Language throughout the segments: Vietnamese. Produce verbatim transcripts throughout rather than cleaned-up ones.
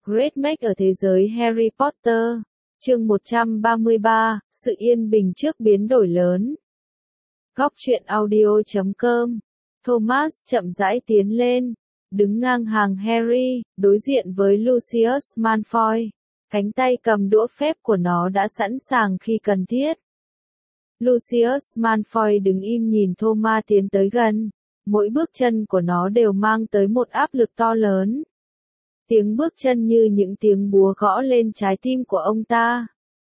Great Make ở thế giới Harry Potter. Chương một trăm ba mươi ba, sự yên bình trước biến đổi lớn. Góc truyện audio chấm com. Thomas chậm rãi tiến lên, đứng ngang hàng Harry, đối diện với Lucius Malfoy. Cánh tay cầm đũa phép của nó đã sẵn sàng khi cần thiết. Lucius Malfoy đứng im nhìn Thomas tiến tới gần. Mỗi bước chân của nó đều mang tới một áp lực to lớn. Tiếng bước chân như những tiếng búa gõ lên trái tim của ông ta.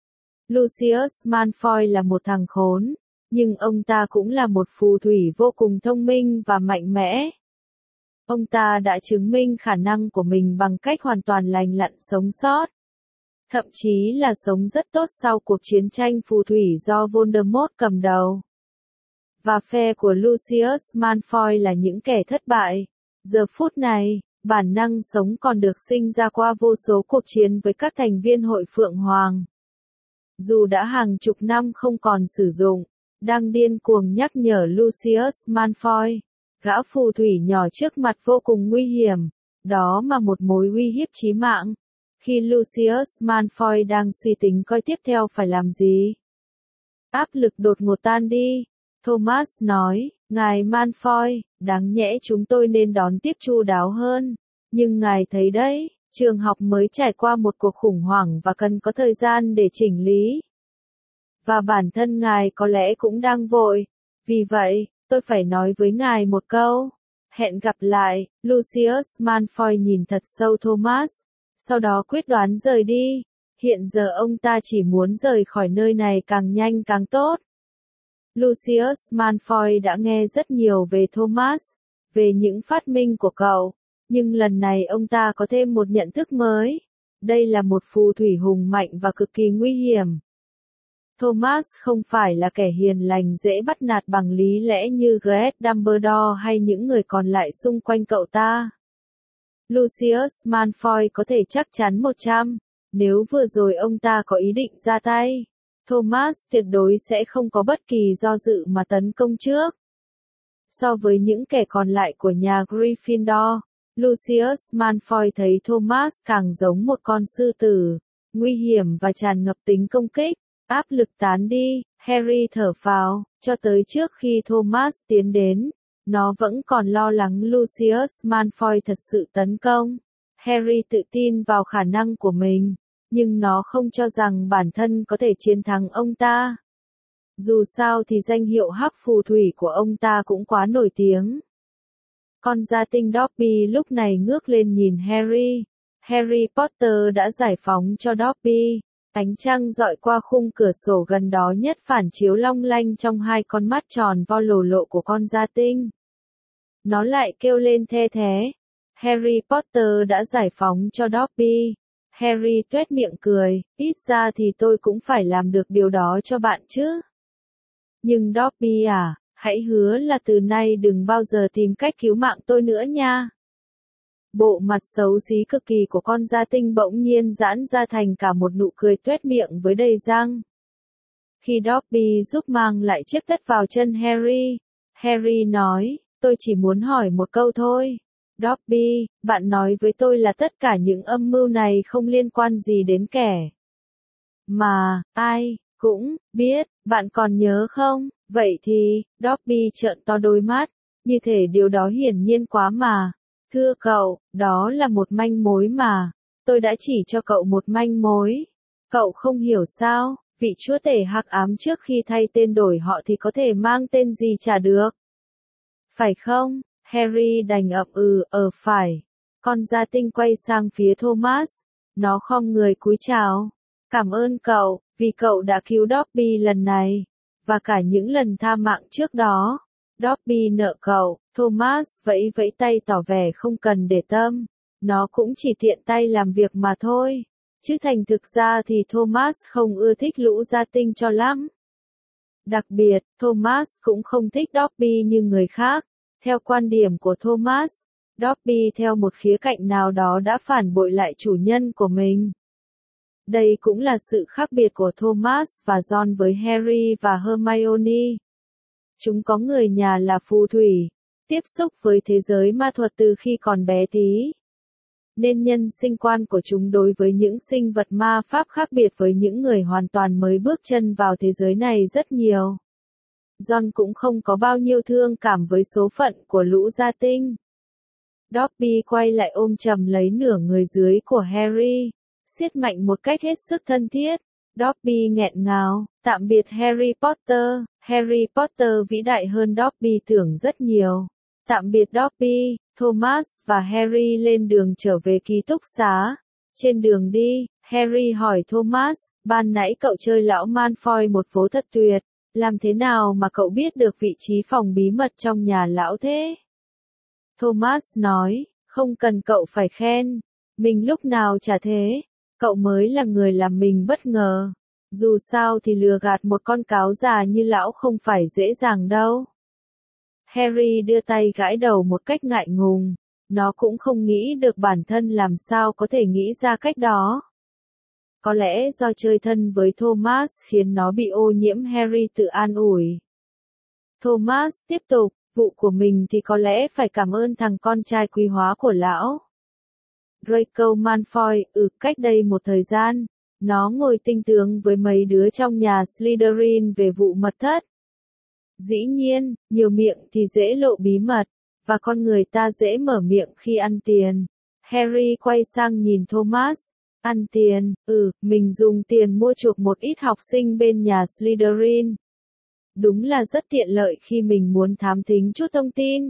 Lucius Malfoy là một thằng khốn, nhưng ông ta cũng là một phù thủy vô cùng thông minh và mạnh mẽ. Ông ta đã chứng minh khả năng của mình bằng cách hoàn toàn lành lặn sống sót. Thậm chí là sống rất tốt sau cuộc chiến tranh phù thủy do Voldemort cầm đầu. Và phe của Lucius Malfoy là những kẻ thất bại. Giờ phút này, bản năng sống còn được sinh ra qua vô số cuộc chiến với các thành viên hội Phượng Hoàng. Dù đã hàng chục năm không còn sử dụng, đang điên cuồng nhắc nhở Lucius Malfoy, gã phù thủy nhỏ trước mặt vô cùng nguy hiểm, đó mà một mối uy hiếp chí mạng. Khi Lucius Malfoy đang suy tính coi tiếp theo phải làm gì. Áp lực đột ngột tan đi. Thomas nói, ngài Malfoy, đáng nhẽ chúng tôi nên đón tiếp chu đáo hơn. Nhưng ngài thấy đấy, trường học mới trải qua một cuộc khủng hoảng và cần có thời gian để chỉnh lý. Và bản thân ngài có lẽ cũng đang vội. Vì vậy, tôi phải nói với ngài một câu. Hẹn gặp lại. Lucius Malfoy nhìn thật sâu Thomas, sau đó quyết đoán rời đi. Hiện giờ ông ta chỉ muốn rời khỏi nơi này càng nhanh càng tốt. Lucius Malfoy đã nghe rất nhiều về Thomas, về những phát minh của cậu, nhưng lần này ông ta có thêm một nhận thức mới. Đây là một phù thủy hùng mạnh và cực kỳ nguy hiểm. Thomas không phải là kẻ hiền lành dễ bắt nạt bằng lý lẽ như Gret Dumbledore hay những người còn lại xung quanh cậu ta. Lucius Malfoy có thể chắc chắn một trăm, nếu vừa rồi ông ta có ý định ra tay, Thomas tuyệt đối sẽ không có bất kỳ do dự mà tấn công trước. So với những kẻ còn lại của nhà Gryffindor, Lucius Malfoy thấy Thomas càng giống một con sư tử, nguy hiểm và tràn ngập tính công kích. Áp lực tán đi, Harry thở phào, cho tới trước khi Thomas tiến đến, nó vẫn còn lo lắng Lucius Malfoy thật sự tấn công. Harry tự tin vào khả năng của mình, nhưng nó không cho rằng bản thân có thể chiến thắng ông ta. Dù sao thì danh hiệu hắc phù thủy của ông ta cũng quá nổi tiếng. Con gia tinh Dobby lúc này ngước lên nhìn Harry. Harry Potter đã giải phóng cho Dobby. Ánh trăng dọi qua khung cửa sổ gần đó nhất phản chiếu long lanh trong hai con mắt tròn vo lồ lộ của con gia tinh. Nó lại kêu lên the thé. Harry Potter đã giải phóng cho Dobby. Harry tuét miệng cười, ít ra thì tôi cũng phải làm được điều đó cho bạn chứ. Nhưng Dobby à, hãy hứa là từ nay đừng bao giờ tìm cách cứu mạng tôi nữa nha. Bộ mặt xấu xí cực kỳ của con gia tinh bỗng nhiên giãn ra thành cả một nụ cười tuét miệng với đầy răng. Khi Dobby giúp mang lại chiếc tất vào chân Harry, Harry nói, tôi chỉ muốn hỏi một câu thôi. Dobby, bạn nói với tôi là tất cả những âm mưu này không liên quan gì đến kẻ mà, ai, cũng, biết, bạn còn nhớ không? Vậy thì, Dobby trợn to đôi mắt, như thể điều đó hiển nhiên quá mà. Thưa cậu, đó là một manh mối mà. Tôi đã chỉ cho cậu một manh mối. Cậu không hiểu sao, vị chúa tể hắc ám trước khi thay tên đổi họ thì có thể mang tên gì chả được. Phải không? Harry đành ậm ừ, ờ phải. Con gia tinh quay sang phía Thomas. Nó khom người cúi chào. Cảm ơn cậu, vì cậu đã cứu Dobby lần này. Và cả những lần tha mạng trước đó. Dobby nợ cậu. Thomas vẫy vẫy tay tỏ vẻ không cần để tâm. Nó cũng chỉ tiện tay làm việc mà thôi. Chứ thành thực ra thì Thomas không ưa thích lũ gia tinh cho lắm. Đặc biệt, Thomas cũng không thích Dobby như người khác. Theo quan điểm của Thomas, Dobby theo một khía cạnh nào đó đã phản bội lại chủ nhân của mình. Đây cũng là sự khác biệt của Thomas và Ron với Harry và Hermione. Chúng có người nhà là phù thủy, tiếp xúc với thế giới ma thuật từ khi còn bé tí. nên nhân sinh quan của chúng đối với những sinh vật ma pháp khác biệt với những người hoàn toàn mới bước chân vào thế giới này rất nhiều. John cũng không có bao nhiêu thương cảm với số phận của lũ gia tinh. Dobby quay lại ôm chầm lấy nửa người dưới của Harry, siết mạnh một cách hết sức thân thiết. Dobby nghẹn ngào, tạm biệt Harry Potter, Harry Potter vĩ đại hơn Dobby tưởng rất nhiều. Tạm biệt Dobby, Thomas và Harry lên đường trở về ký túc xá. Trên đường đi, Harry hỏi Thomas, ban nãy cậu chơi lão Malfoy một vố thật tuyệt, làm thế nào mà cậu biết được vị trí phòng bí mật trong nhà lão thế? Thomas nói, không cần cậu phải khen, mình lúc nào chả thế, cậu mới là người làm mình bất ngờ. Dù sao thì lừa gạt một con cáo già như lão không phải dễ dàng đâu. Harry đưa tay gãi đầu một cách ngại ngùng, nó cũng không nghĩ được bản thân làm sao có thể nghĩ ra cách đó. Có lẽ do chơi thân với Thomas khiến nó bị ô nhiễm. Harry tự an ủi. Thomas tiếp tục, vụ của mình thì có lẽ phải cảm ơn thằng con trai quý hóa của lão. Draco Malfoy, ừ, cách đây một thời gian, nó ngồi tinh tướng với mấy đứa trong nhà Slytherin về vụ mật thất. Dĩ nhiên, nhiều miệng thì dễ lộ bí mật, và con người ta dễ mở miệng khi ăn tiền. Harry quay sang nhìn Thomas. Ăn tiền, ừ, mình dùng tiền mua chuộc một ít học sinh bên nhà Slytherin. Đúng là rất tiện lợi khi mình muốn thám thính chút thông tin.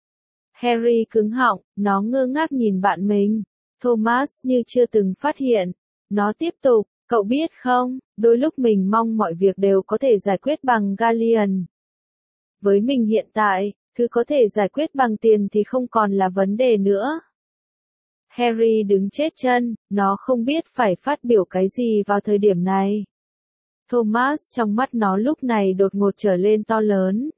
Harry cứng họng, nó ngơ ngác nhìn bạn mình. Thomas như chưa từng phát hiện. Nó tiếp tục, cậu biết không, đôi lúc mình mong mọi việc đều có thể giải quyết bằng galleon. Với mình hiện tại, thứ có thể giải quyết bằng tiền thì không còn là vấn đề nữa. Harry đứng chết chân, nó không biết phải phát biểu cái gì vào thời điểm này. Thomas trong mắt nó lúc này đột ngột trở lên to lớn.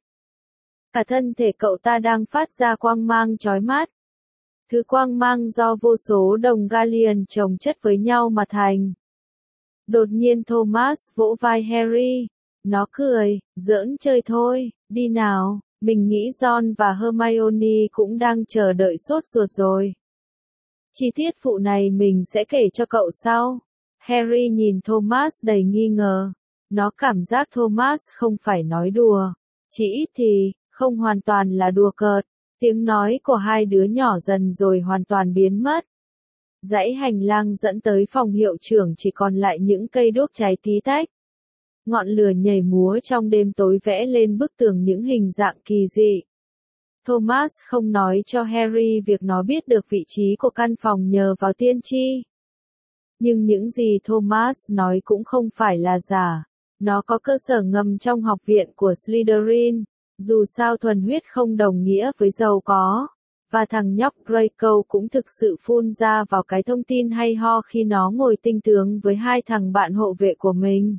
Cả thân thể cậu ta đang phát ra quang mang chói mắt. Thứ quang mang do vô số đồng galleon chồng chất với nhau mà thành. Đột nhiên Thomas vỗ vai Harry. Nó cười, giỡn chơi thôi, đi nào, mình nghĩ Ron và Hermione cũng đang chờ đợi sốt ruột rồi. Chi tiết vụ này mình sẽ kể cho cậu sau. Harry nhìn Thomas đầy nghi ngờ. Nó cảm giác Thomas không phải nói đùa. Chỉ ít thì, không hoàn toàn là đùa cợt. Tiếng nói của hai đứa nhỏ dần rồi hoàn toàn biến mất. Dãy hành lang dẫn tới phòng hiệu trưởng chỉ còn lại những cây đuốc cháy tí tách. Ngọn lửa nhảy múa trong đêm tối vẽ lên bức tường những hình dạng kỳ dị. Thomas không nói cho Harry việc nó biết được vị trí của căn phòng nhờ vào tiên tri. Nhưng những gì Thomas nói cũng không phải là giả. Nó có cơ sở ngầm trong học viện của Slytherin. Dù sao thuần huyết không đồng nghĩa với giàu có. Và thằng nhóc Draco cũng thực sự phun ra vào cái thông tin hay ho khi nó ngồi tinh tướng với hai thằng bạn hộ vệ của mình.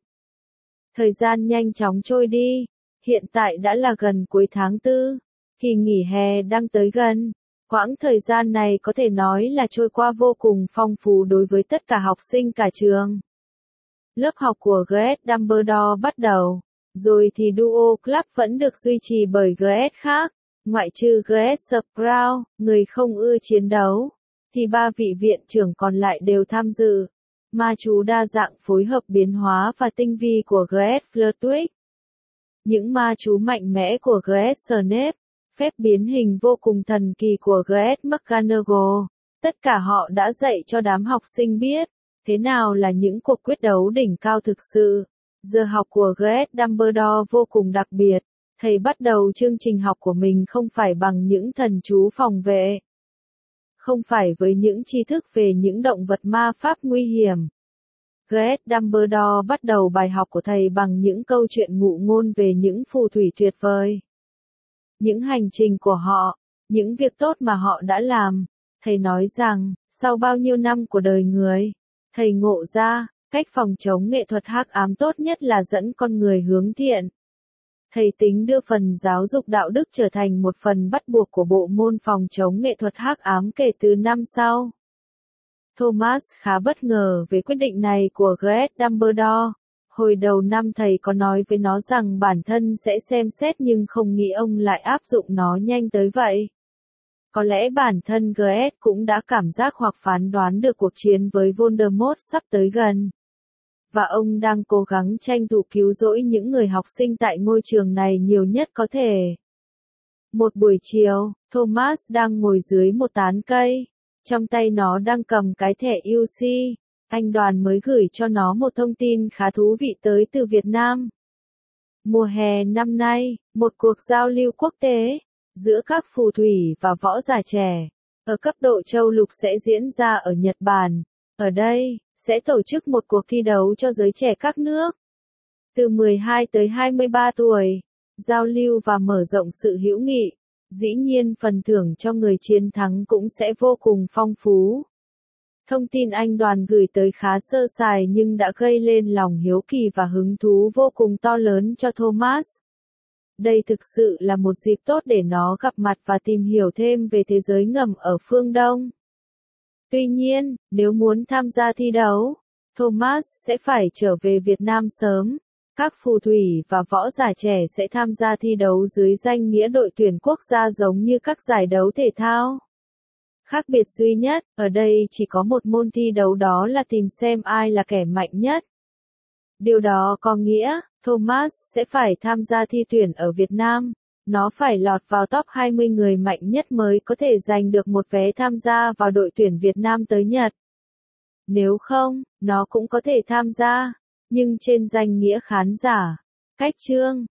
Thời gian nhanh chóng trôi đi. Hiện tại đã là gần cuối tháng tư. Kỳ nghỉ hè đang tới gần. Quãng thời gian này có thể nói là trôi qua vô cùng phong phú đối với tất cả học sinh cả trường. Lớp học của giê ét Dumbledore bắt đầu. Rồi thì Duo Club vẫn được duy trì bởi giê ét khác. Ngoại trừ giê ét Sprout, người không ưa chiến đấu. Thì ba vị viện trưởng còn lại đều tham dự. Ma chú đa dạng phối hợp biến hóa và tinh vi của giê ét Flitwick. Những ma chú mạnh mẽ của giê ét Snape. Phép biến hình vô cùng thần kỳ của giê ét McGonagall. Tất cả họ đã dạy cho đám học sinh biết, thế nào là những cuộc quyết đấu đỉnh cao thực sự. Giờ học của giê ét Dumbledore vô cùng đặc biệt. Thầy bắt đầu chương trình học của mình không phải bằng những thần chú phòng vệ. Không phải với những tri thức về những động vật ma pháp nguy hiểm. giê ét Dumbledore bắt đầu bài học của thầy bằng những câu chuyện ngụ ngôn về những phù thủy tuyệt vời. Những hành trình của họ, những việc tốt mà họ đã làm. Thầy nói rằng, sau bao nhiêu năm của đời người, thầy ngộ ra, cách phòng chống nghệ thuật hắc ám tốt nhất là dẫn con người hướng thiện. Thầy tính đưa phần giáo dục đạo đức trở thành một phần bắt buộc của bộ môn phòng chống nghệ thuật hắc ám kể từ năm sau. Thomas khá bất ngờ về quyết định này của giê ét Dumbledore. Hồi đầu năm thầy có nói với nó rằng bản thân sẽ xem xét nhưng không nghĩ ông lại áp dụng nó nhanh tới vậy. Có lẽ bản thân giê ét cũng đã cảm giác hoặc phán đoán được cuộc chiến với Voldemort sắp tới gần. Và ông đang cố gắng tranh thủ cứu rỗi những người học sinh tại ngôi trường này nhiều nhất có thể. Một buổi chiều, Thomas đang ngồi dưới một tán cây. Trong tay nó đang cầm cái thẻ u xê. Anh Đoàn mới gửi cho nó một thông tin khá thú vị tới từ Việt Nam. Mùa hè năm nay, một cuộc giao lưu quốc tế giữa các phù thủy và võ giả trẻ ở cấp độ châu lục sẽ diễn ra ở Nhật Bản. Ở đây, sẽ tổ chức một cuộc thi đấu cho giới trẻ các nước từ mười hai tới hai mươi ba tuổi, giao lưu và mở rộng sự hữu nghị. Dĩ nhiên phần thưởng cho người chiến thắng cũng sẽ vô cùng phong phú. Thông tin anh Đoàn gửi tới khá sơ sài nhưng đã gây lên lòng hiếu kỳ và hứng thú vô cùng to lớn cho Thomas. Đây thực sự là một dịp tốt để nó gặp mặt và tìm hiểu thêm về thế giới ngầm ở phương Đông. Tuy nhiên, nếu muốn tham gia thi đấu, Thomas sẽ phải trở về Việt Nam sớm. Các phù thủy và võ giả trẻ sẽ tham gia thi đấu dưới danh nghĩa đội tuyển quốc gia giống như các giải đấu thể thao. Khác biệt duy nhất, ở đây chỉ có một môn thi đấu, đó là tìm xem ai là kẻ mạnh nhất. Điều đó có nghĩa, Thomas sẽ phải tham gia thi tuyển ở Việt Nam. Nó phải lọt vào top hai mươi người mạnh nhất mới có thể giành được một vé tham gia vào đội tuyển Việt Nam tới Nhật. Nếu không, nó cũng có thể tham gia, nhưng trên danh nghĩa khán giả. Cách chương